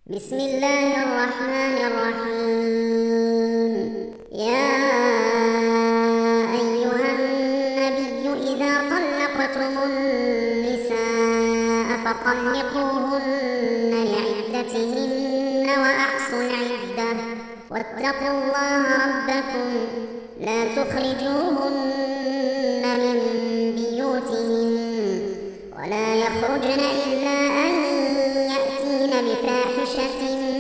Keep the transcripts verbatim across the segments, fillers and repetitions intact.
بسم الله الرحمن الرحيم. يا أيها النبي إذا طلقتم النساء فطلقوهن لعدتهن وأحصوا العدة واتقوا الله ربكم لا تخرجوهن من بيوتهن ولا يخرجن إلا أن يأتين بفاحشة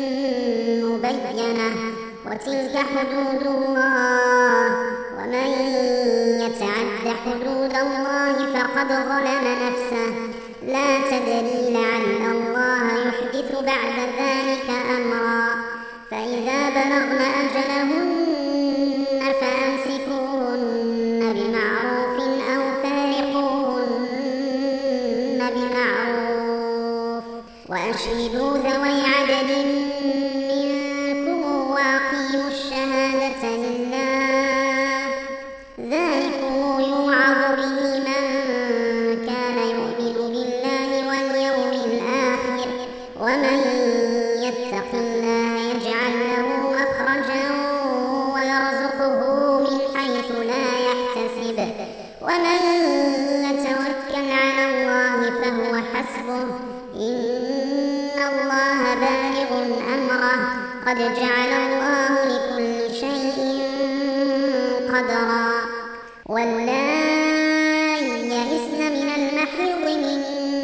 مبينة وتلك حدود الله ومن يتعد حدود الله فقد ظلم نفسه لا تدري لعل الله يحدث بعد ذلك أمرا فإذا بلغن أجلهن فأمسكوهن بمعروف أو فارقوهن بمعروف وأشهدوا ذوي عدل منكم وأقيموا الشهادة لله ذلكم يوعظ به من كان يؤمن بالله واليوم الآخر ومن يتق الله يجعل له مخرجا ويرزقه من حيث لا يحتسب ومن يتوكل على الله فهو حسبه إن الله بالغ أمره قد جعل الله لكل شيء قدرا واللائي يئسن من المحيض من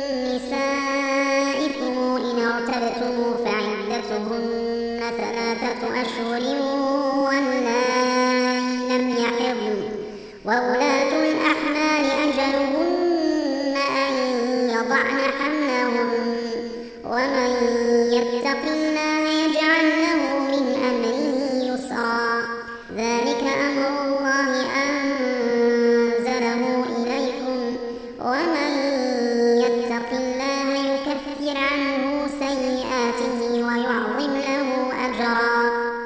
نسائكم إن ارتبتم فعدتهن ثلاثة أشهر واللائي لم يحضن وأولاة الأحمال أجلهن أن يضعن حملهن ومن يتق الله يجعل له من أمره يسرا ذلك أمر الله أنزله إليكم ومن يتق الله يكفر عنه سيئاته ويعظم له أجرا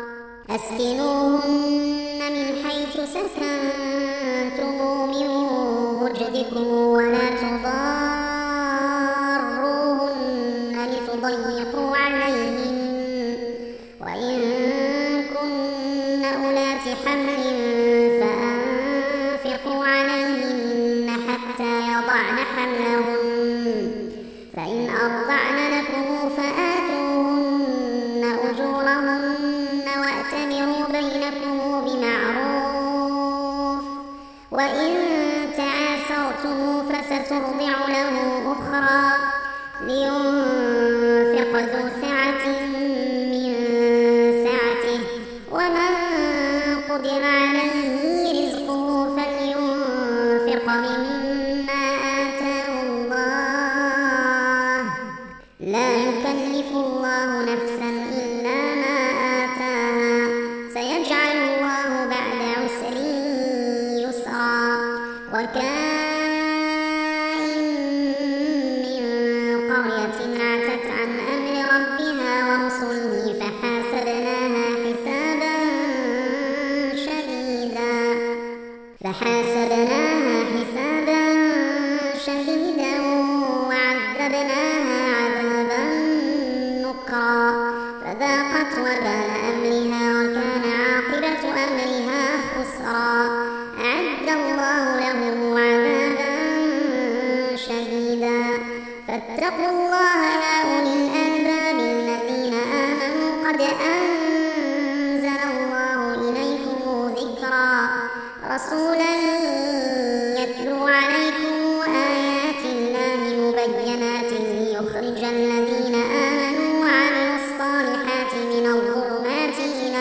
أسكنوهن من حيث سكنتم من وجدكم ولا تضاروهن لتضيقوا عليهن وإن كن أولات حمل فأنفقوا عليهن حتى يضعن حملهن فإن أرضعن لكم فآتوهن أجورهن وأتمروا بينكم بمعروف وإن تعاسرتم فسترضع له أخرى لينفق ذو سعة من سعته ومن قدر عليه رزقه فلينفق مما آتاه الله لا يكلف الله نفسا إلا ما آتاها سيجعل الله بعد عسر يسرا وكائن من قرية عتت عن أمر ربها ورسله فحاسبناها حسابا شديدا فحاسبناها حسابا شديدا وعذبناها عذابا نكرا فذاقت وبال أمرها وكان عاقبة أمرها خسرا أعد الله لهم عذابا شديدا فاتقوا الله يا أولي الألباب الذين آمنوا قد أنزل الله إليكم ذكرا رسولا يتلو عليكم آيات الله مبينات ليخرج الذين آمنوا وعملوا الصالحات من الظلمات إلى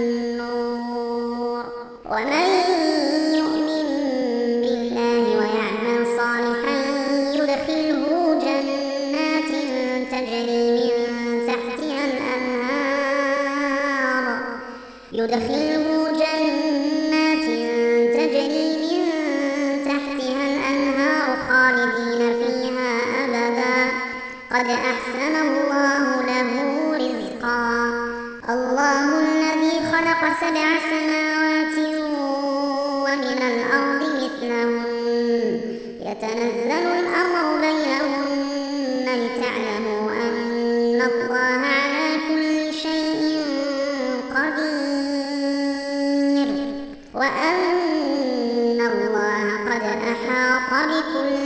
النور ومن يؤمن بالله ويعمل صالحا يدخله جنات تجري من تحتها الأنهار يدخله جنات تجري من تحتها الأنهار خالدين فيها أبدا قد أحسن الله له رزقا الله الذي خلق سبع سماوات ومن الأرض مثلهن يتنزل الأمر بينهن لتعلموا أن الله على بكل